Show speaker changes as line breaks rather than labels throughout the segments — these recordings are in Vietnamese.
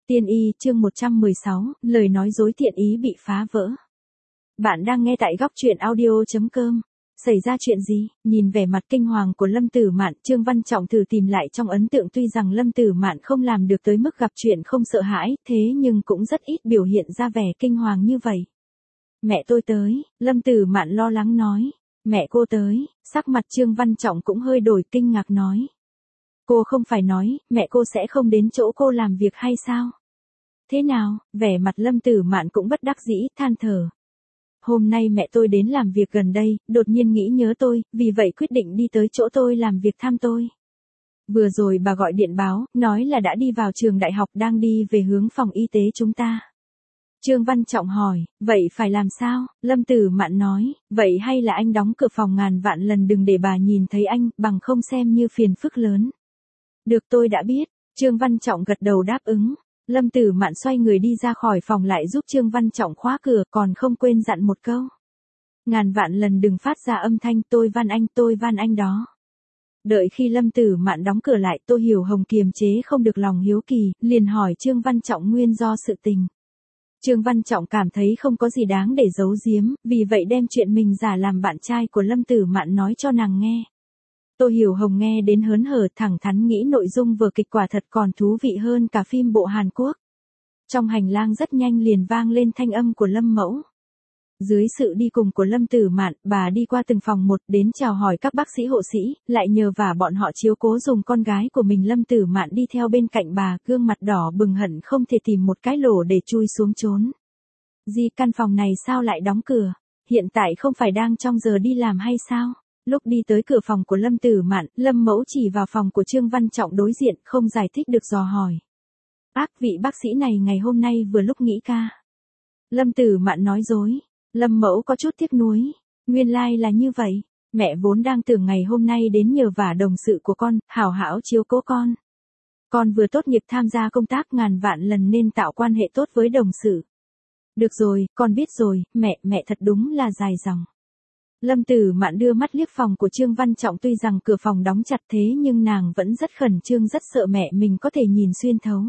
Tiên y chương 116, lời nói dối thiện ý bị phá vỡ. Bạn đang nghe tại góc truyện audio.com. Xảy ra chuyện gì? Nhìn vẻ mặt kinh hoàng của Lâm Tử Mạn, Trương Văn Trọng thử tìm lại trong ấn tượng, tuy rằng Lâm Tử Mạn không làm được tới mức gặp chuyện không sợ hãi, thế nhưng cũng rất ít biểu hiện ra vẻ kinh hoàng như vậy. Mẹ tôi tới, Lâm Tử Mạn lo lắng nói. Mẹ cô tới, sắc mặt Trương Văn Trọng cũng hơi đổi, kinh ngạc nói. Cô không phải nói, mẹ cô sẽ không đến chỗ cô làm việc hay sao? Thế nào? Vẻ mặt Lâm Tử Mạn cũng bất đắc dĩ, than thở. Hôm nay mẹ tôi đến làm việc gần đây, đột nhiên nghĩ nhớ tôi, vì vậy quyết định đi tới chỗ tôi làm việc thăm tôi. Vừa rồi bà gọi điện báo, nói là đã đi vào trường đại học, đang đi về hướng phòng y tế chúng ta. Trương Văn Trọng hỏi, vậy phải làm sao? Lâm Tử Mạn nói, vậy hay là anh đóng cửa phòng, ngàn vạn lần đừng để bà nhìn thấy anh, bằng không xem như phiền phức lớn. Được, tôi đã biết. Trương Văn Trọng gật đầu đáp ứng. Lâm Tử Mạn xoay người đi ra khỏi phòng, lại giúp Trương Văn Trọng khóa cửa, còn không quên dặn một câu. Ngàn vạn lần đừng phát ra âm thanh, tôi van anh đó. Đợi khi Lâm Tử Mạn đóng cửa lại, Tô Hiểu Hồng kiềm chế không được lòng hiếu kỳ, liền hỏi Trương Văn Trọng nguyên do sự tình. Trương Văn Trọng cảm thấy không có gì đáng để giấu giếm, vì vậy đem chuyện mình giả làm bạn trai của Lâm Tử Mạn nói cho nàng nghe. Tô Hiểu Hồng nghe đến hớn hở, thẳng thắn nghĩ nội dung vở kịch quả thật còn thú vị hơn cả phim bộ Hàn Quốc. Trong hành lang rất nhanh liền vang lên thanh âm của Lâm Mẫu. Dưới sự đi cùng của Lâm Tử Mạn, bà đi qua từng phòng một, đến chào hỏi các bác sĩ hộ sĩ, lại nhờ vả bọn họ chiếu cố dùng con gái của mình. Lâm Tử Mạn đi theo bên cạnh bà, gương mặt đỏ bừng, hận không thể tìm một cái lỗ để chui xuống trốn. Gì, căn phòng này sao lại đóng cửa? Hiện tại không phải đang trong giờ đi làm hay sao? Lúc đi tới cửa phòng của Lâm Tử Mạn, Lâm Mẫu chỉ vào phòng của Trương Văn Trọng đối diện, không giải thích được dò hỏi. Vị bác sĩ này ngày hôm nay vừa lúc nghỉ ca. Lâm Tử Mạn nói dối. Lâm Mẫu có chút tiếc nuối. Nguyên lai là như vậy. Mẹ vốn đang tưởng ngày hôm nay đến nhờ vả đồng sự của con, hảo hảo chiếu cố con. Con vừa tốt nghiệp tham gia công tác, ngàn vạn lần nên tạo quan hệ tốt với đồng sự. Được rồi, con biết rồi, mẹ thật đúng là dài dòng. Lâm Tử Mạn đưa mắt liếc phòng của Trương Văn Trọng, tuy rằng cửa phòng đóng chặt thế nhưng nàng vẫn rất khẩn trương, rất sợ mẹ mình có thể nhìn xuyên thấu.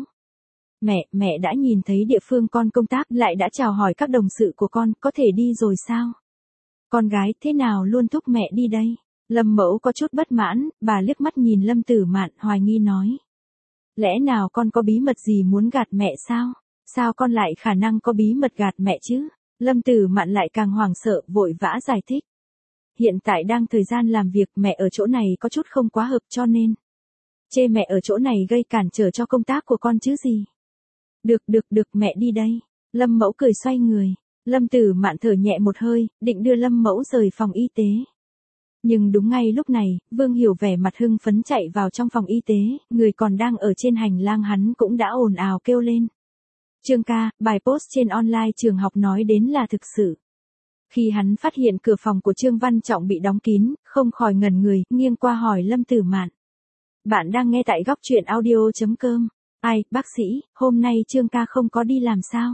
Mẹ đã nhìn thấy địa phương con công tác, lại đã chào hỏi các đồng sự của con, có thể đi rồi sao? Con gái thế nào luôn thúc mẹ đi đây? Lâm Mẫu có chút bất mãn, bà liếc mắt nhìn Lâm Tử Mạn, hoài nghi nói. Lẽ nào con có bí mật gì muốn gạt mẹ sao? Sao con lại khả năng có bí mật gạt mẹ chứ? Lâm Tử Mạn lại càng hoảng sợ, vội vã giải thích. Hiện tại đang thời gian làm việc, mẹ ở chỗ này có chút không quá hợp, cho nên chê mẹ ở chỗ này gây cản trở cho công tác của con chứ gì. Được, mẹ đi đây. Lâm Mẫu cười xoay người. Lâm Tử Mạn thở nhẹ một hơi, định đưa Lâm Mẫu rời phòng y tế. Nhưng đúng ngay lúc này, Vương Hiểu vẻ mặt hưng phấn chạy vào trong phòng y tế, người còn đang ở trên hành lang hắn cũng đã ồn ào kêu lên. Trương ca, bài post trên online trường học nói đến là thực sự. Khi hắn phát hiện cửa phòng của Trương Văn Trọng bị đóng kín, không khỏi ngẩn người, nghiêng qua hỏi Lâm Tử Mạn. Bạn đang nghe tại góc truyện audio.com. Ai, bác sĩ, hôm nay Trương ca không có đi làm sao?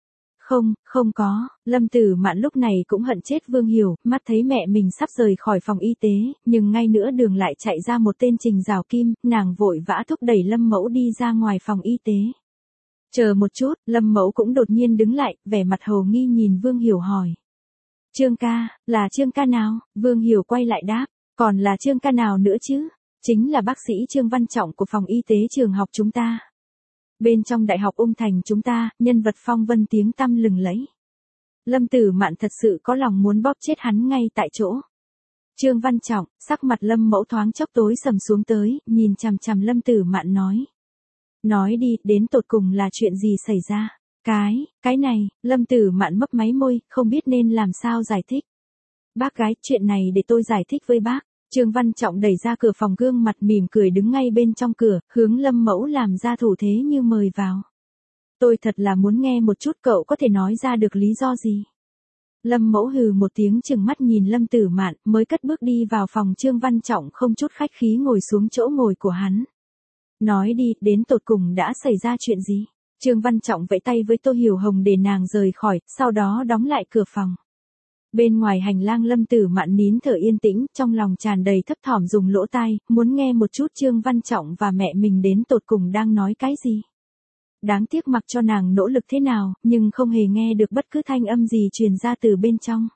Không có. Lâm Tử Mạn lúc này cũng hận chết Vương Hiểu, mắt thấy mẹ mình sắp rời khỏi phòng y tế, nhưng ngay nữa đường lại chạy ra một tên Trình Giảo Kim, nàng vội vã thúc đẩy Lâm Mẫu đi ra ngoài phòng y tế. Chờ một chút, Lâm Mẫu cũng đột nhiên đứng lại, vẻ mặt hồ nghi nhìn Vương Hiểu hỏi. Trương ca, là Trương ca nào? Vương Hiểu quay lại đáp, còn là Trương ca nào nữa chứ? Chính là bác sĩ Trương Văn Trọng của phòng y tế trường học chúng ta. Bên trong Đại học Ung Thành chúng ta, nhân vật phong vân tiếng tăm lừng lẫy. Lâm Tử Mạn thật sự có lòng muốn bóp chết hắn ngay tại chỗ. Trương Văn Trọng, sắc mặt Lâm Mẫu thoáng chốc tối sầm xuống tới, nhìn chằm chằm Lâm Tử Mạn nói. Nói đi, đến tột cùng là chuyện gì xảy ra? Cái này, Lâm Tử Mạn mấp máy môi, không biết nên làm sao giải thích. Bác gái, chuyện này để tôi giải thích với bác. Trương Văn Trọng đẩy ra cửa phòng, gương mặt mỉm cười đứng ngay bên trong cửa, hướng Lâm Mẫu làm ra thủ thế như mời vào. Tôi thật là muốn nghe một chút, cậu có thể nói ra được lý do gì? Lâm Mẫu hừ một tiếng, chừng mắt nhìn Lâm Tử Mạn, mới cất bước đi vào phòng Trương Văn Trọng, không chút khách khí ngồi xuống chỗ ngồi của hắn. Nói đi, đến tột cùng đã xảy ra chuyện gì? Trương Văn Trọng vẫy tay với Tô Hiểu Hồng để nàng rời khỏi, sau đó đóng lại cửa phòng. Bên ngoài hành lang, Lâm Tử Mạn nín thở yên tĩnh, trong lòng tràn đầy thấp thỏm, dùng lỗ tai, muốn nghe một chút Trương Văn Trọng và mẹ mình đến tột cùng đang nói cái gì. đáng tiếc mặc cho nàng nỗ lực thế nào, nhưng không hề nghe được bất cứ thanh âm gì truyền ra từ bên trong.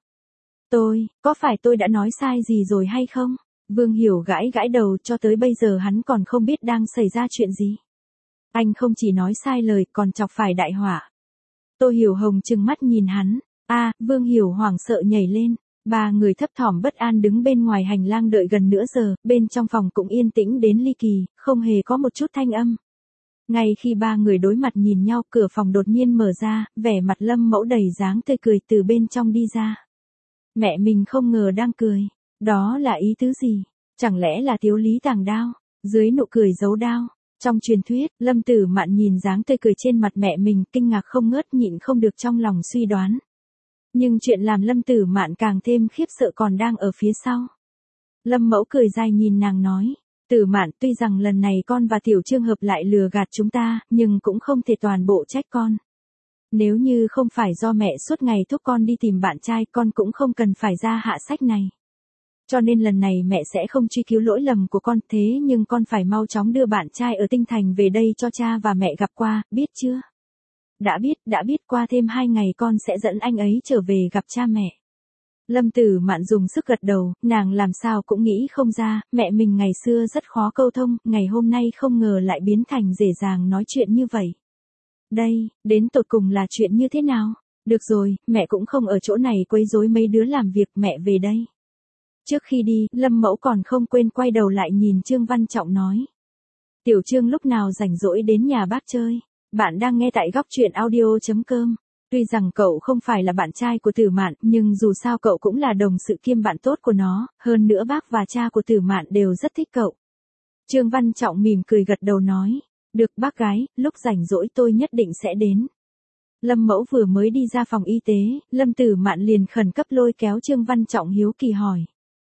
Có phải tôi đã nói sai gì rồi hay không? Vương Hiểu gãi gãi đầu, cho tới bây giờ hắn còn không biết đang xảy ra chuyện gì. Anh không chỉ nói sai lời, còn chọc phải đại họa. Tô Hiểu Hồng trừng mắt nhìn hắn. Vương Hiểu hoảng sợ nhảy lên. Ba người thấp thỏm bất an đứng bên ngoài hành lang đợi gần nửa giờ, bên trong phòng cũng yên tĩnh đến ly kỳ, không hề có một chút thanh âm. Ngay khi ba người đối mặt nhìn nhau, cửa phòng đột nhiên mở ra, vẻ mặt Lâm Mẫu đầy dáng tươi cười từ bên trong đi ra. Mẹ mình không ngờ đang cười. Đó là ý tứ gì? Chẳng lẽ là Tiếu Lý tàng đao? Dưới nụ cười giấu đao. Trong truyền thuyết, Lâm Tử Mạn nhìn dáng tươi cười trên mặt mẹ mình, kinh ngạc không ngớt, nhịn không được trong lòng suy đoán. Nhưng chuyện làm Lâm Tử Mạn càng thêm khiếp sợ còn đang ở phía sau. Lâm Mẫu cười dài nhìn nàng nói. Tử Mạn, tuy rằng lần này con và Tiểu Trương hợp lại lừa gạt chúng ta, nhưng cũng không thể toàn bộ trách con. Nếu như không phải do mẹ suốt ngày thúc con đi tìm bạn trai, con cũng không cần phải ra hạ sách này. Cho nên lần này mẹ sẽ không truy cứu lỗi lầm của con, thế nhưng con phải mau chóng đưa bạn trai ở Tinh Thành về đây cho cha và mẹ gặp qua, biết chưa? Đã biết, qua thêm 2 ngày con sẽ dẫn anh ấy trở về gặp cha mẹ. Lâm Tử Mạn dùng sức gật đầu, nàng làm sao cũng nghĩ không ra, mẹ mình ngày xưa rất khó câu thông, ngày hôm nay không ngờ lại biến thành dễ dàng nói chuyện như vậy. Đây, đến tột cùng là chuyện như thế nào? Được rồi, mẹ cũng không ở chỗ này quấy rối mấy đứa làm việc, mẹ về đây. Trước khi đi, Lâm Mẫu còn không quên quay đầu lại nhìn Trương Văn Trọng nói. Tiểu Trương lúc nào rảnh rỗi đến nhà bác chơi. Bạn đang nghe tại góc truyện audio.com. Tuy rằng cậu không phải là bạn trai của Tử Mạn, nhưng dù sao cậu cũng là đồng sự kiêm bạn tốt của nó, hơn nữa bác và cha của Tử Mạn đều rất thích cậu. Trương Văn Trọng mỉm cười gật đầu nói. Được bác gái, lúc rảnh rỗi tôi nhất định sẽ đến. Lâm Mẫu vừa mới đi ra phòng y tế, Lâm Tử Mạn liền khẩn cấp lôi kéo Trương Văn Trọng hiếu kỳ hỏi.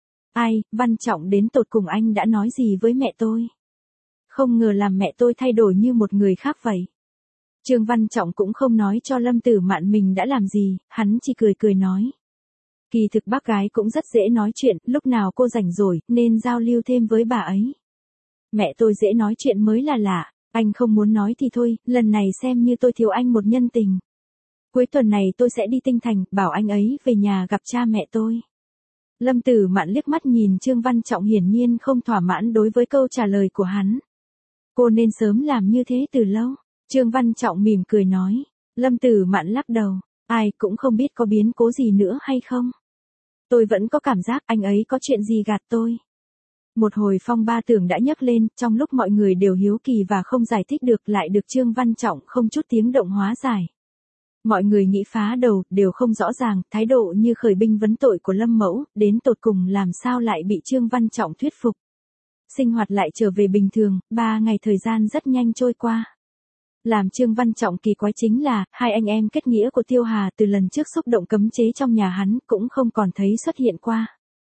Văn Trọng, đến tột cùng anh đã nói gì với mẹ tôi? Không ngờ làm mẹ tôi thay đổi như một người khác vậy. Trương Văn Trọng cũng không nói cho Lâm Tử Mạn mình đã làm gì, hắn chỉ cười nói. Kỳ thực bác gái cũng rất dễ nói chuyện, lúc nào cô rảnh rồi, nên giao lưu thêm với bà ấy. Mẹ tôi dễ nói chuyện mới là lạ, anh không muốn nói thì thôi, lần này xem như tôi thiếu anh một nhân tình. Cuối tuần này tôi sẽ đi Tinh Thành, bảo anh ấy về nhà gặp cha mẹ tôi. Lâm Tử Mạn liếc mắt nhìn Trương Văn Trọng, hiển nhiên không thỏa mãn đối với câu trả lời của hắn. Cô nên sớm làm như thế từ lâu. Trương Văn Trọng mỉm cười nói. Lâm Tử Mạn lắc đầu. Ai cũng không biết có biến cố gì nữa hay không. Tôi vẫn có cảm giác anh ấy có chuyện gì gạt tôi. Một hồi phong ba tưởng đã nhấc lên, trong lúc mọi người đều hiếu kỳ và không giải thích được, lại được Trương Văn Trọng không chút tiếng động hóa giải. Mọi người nghĩ phá đầu, đều không rõ ràng, thái độ như khởi binh vấn tội của Lâm Mẫu, đến tột cùng làm sao lại bị Trương Văn Trọng thuyết phục. Sinh hoạt lại trở về bình thường, 3 ngày thời gian rất nhanh trôi qua. Làm Trương Văn Trọng kỳ quái chính là, hai anh em kết nghĩa của Tiêu Hà từ lần trước xúc động cấm chế trong nhà hắn cũng không còn thấy xuất hiện qua.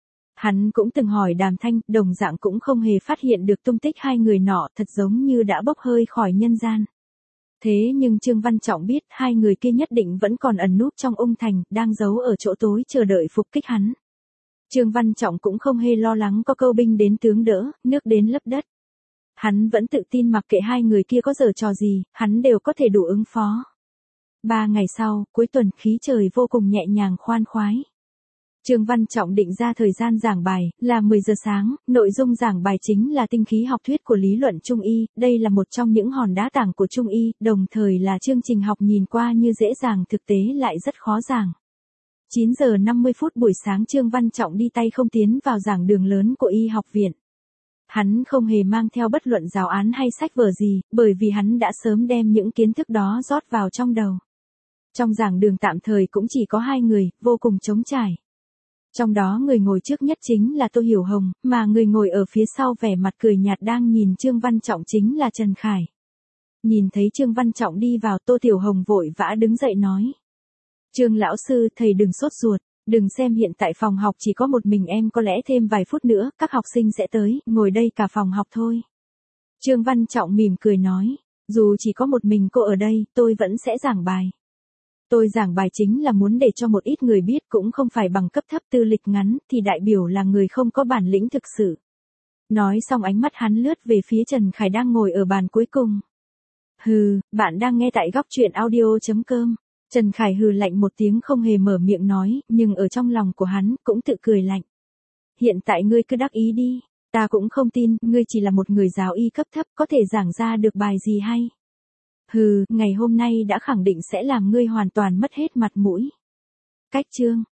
Hắn cũng từng hỏi Đàm Thanh, đồng dạng cũng không hề phát hiện được tung tích hai người nọ, thật giống như đã bốc hơi khỏi nhân gian. Thế nhưng Trương Văn Trọng biết hai người kia nhất định vẫn còn ẩn núp trong Ung Thành, đang giấu ở chỗ tối chờ đợi phục kích hắn. Trương Văn Trọng cũng không hề lo lắng có câu binh đến tướng đỡ, nước đến lấp đất. Hắn vẫn tự tin mặc kệ hai người kia có giở trò gì, hắn đều có thể đủ ứng phó. 3 ngày sau, cuối tuần, khí trời vô cùng nhẹ nhàng khoan khoái. Trương Văn Trọng định ra thời gian giảng bài, là 10 giờ sáng, nội dung giảng bài chính là tinh khí học thuyết của lý luận Trung Y, đây là một trong những hòn đá tảng của Trung Y, đồng thời là chương trình học nhìn qua như dễ dàng, thực tế lại rất khó giảng. 9 giờ 50 phút buổi sáng Trương Văn Trọng đi tay không tiến vào giảng đường lớn của Y học viện. Hắn không hề mang theo bất luận giáo án hay sách vở gì, bởi vì hắn đã sớm đem những kiến thức đó rót vào trong đầu. Trong giảng đường tạm thời cũng chỉ có 2 người, vô cùng trống trải. Trong đó người ngồi trước nhất chính là Tô Hiểu Hồng, mà người ngồi ở phía sau vẻ mặt cười nhạt đang nhìn Trương Văn Trọng chính là Trần Khải. Nhìn thấy Trương Văn Trọng đi vào, Tô Tiểu Hồng vội vã đứng dậy nói. Trương lão sư, thầy đừng sốt ruột, đừng xem hiện tại phòng học chỉ có một mình em, có lẽ thêm vài phút nữa, các học sinh sẽ tới, ngồi đây cả phòng học thôi. Trương Văn Trọng mỉm cười nói, dù chỉ có một mình cô ở đây, tôi vẫn sẽ giảng bài. Tôi giảng bài chính là muốn để cho một ít người biết, cũng không phải bằng cấp thấp tư lịch ngắn, thì đại biểu là người không có bản lĩnh thực sự. Nói xong ánh mắt hắn lướt về phía Trần Khải đang ngồi ở bàn cuối cùng. Hừ, bạn đang nghe tại góc truyện audio.com. Trần Khải hừ lạnh một tiếng không hề mở miệng nói, nhưng ở trong lòng của hắn cũng tự cười lạnh. Hiện tại ngươi cứ đắc ý đi, ta cũng không tin, ngươi chỉ là một người giáo y cấp thấp có thể giảng ra được bài gì hay. Hừ, ngày hôm nay đã khẳng định sẽ làm ngươi hoàn toàn mất hết mặt mũi. Cách chương